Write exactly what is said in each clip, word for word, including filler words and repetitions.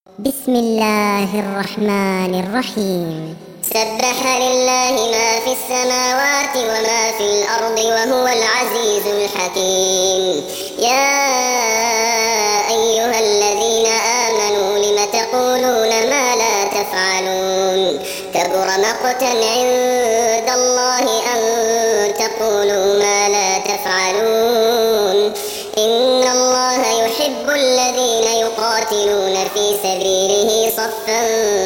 بسم الله الرحمن الرحيم. سبح لله ما في السماوات وما في الأرض وهو العزيز الحكيم. يا أيها الذين آمنوا لم تقولون ما لا تفعلون كبر مقتا عند الله أن تقولوا ما لا تفعلون. إن الله يحب الذين يقاتلون في سبيله صفا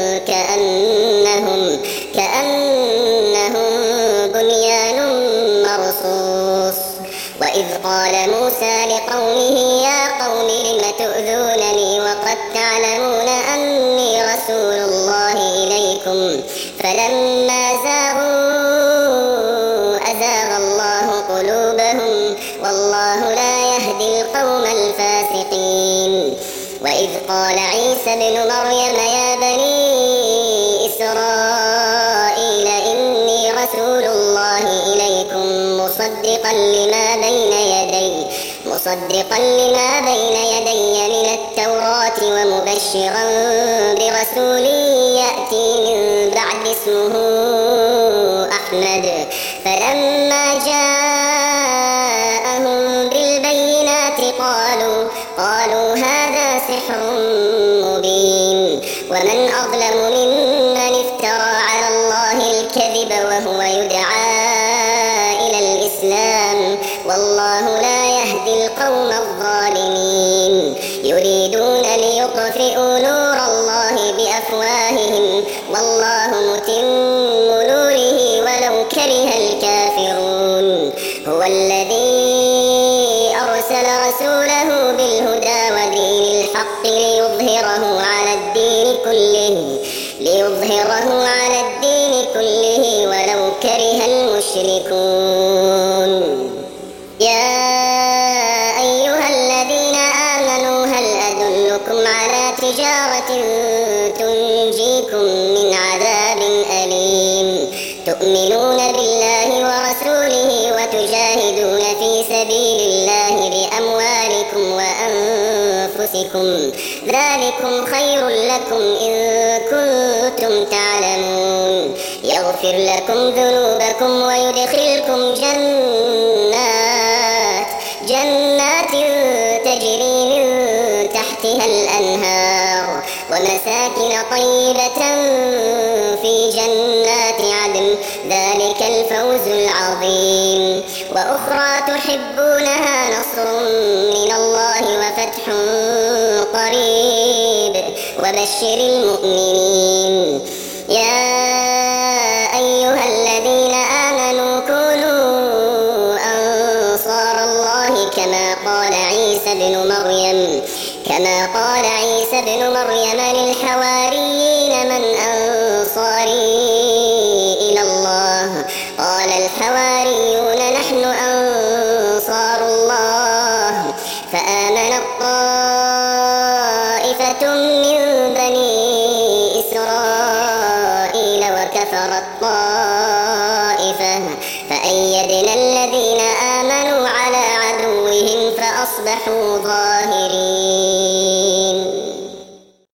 كأنهم كأنهم بنيان مرصوص. وإذ قال موسى لقومه يا قوم لم تؤذونني وقد تعلمون أني رسول الله إليكم فلما زاغوا أزاغ الله قلوبهم والله لا يهدي القوم الفاسقين. وإذ قال عيسى ابن مريم يا بني إسرائيل إني رسول الله إليكم مصدقا لما بين يدي مصدقا لما بين يدي من التوراة ومبشرا برسول يأتي من بعد اسمه أحمد. فلما جاءهم بالبينات قالوا قالوا هذا سحر مبين. ومن أظلم ممن افترى على الله الكذب وهو يدعى إلى الإسلام والله لا يهدي القوم الظالمين. يريدون ليطفئوا نور الله بأفواههم والله متم نوره ولو كره الكافرون. هو الذي أرسل رسوله بالهدى ودين الحق ليظهره على الدين كله ليظهره على الدين كله ولو كره المشركون. يا أيها الذين آمنوا هل أدلكم على تجارة تنجيكم من عذاب أليم تؤمنون بالله ورسوله وتجاهدون في سبيل الله بأموالكم وأنفسكم ذلكم خير لكم إن كنتم تعلمون. يغفر لكم ذنوبكم ويدخلكم جنات جنات تجري من تحتها الأنهار ومساكن طيبة في جنات عدن ذلك الفوز العظيم. وأخرى تحبونها نصر من الله وفتح قريب وبشر المؤمنين. يا أيها الذين آمنوا كونوا أنصار الله كما قال عيسى ابن مريم كما قال عيسى ابن مريم للحواريين من أنصاري إلى الله قال الحواريون نحن أنصار الله. فآمنت طائفة من بني إسرائيل وكفرت طائفة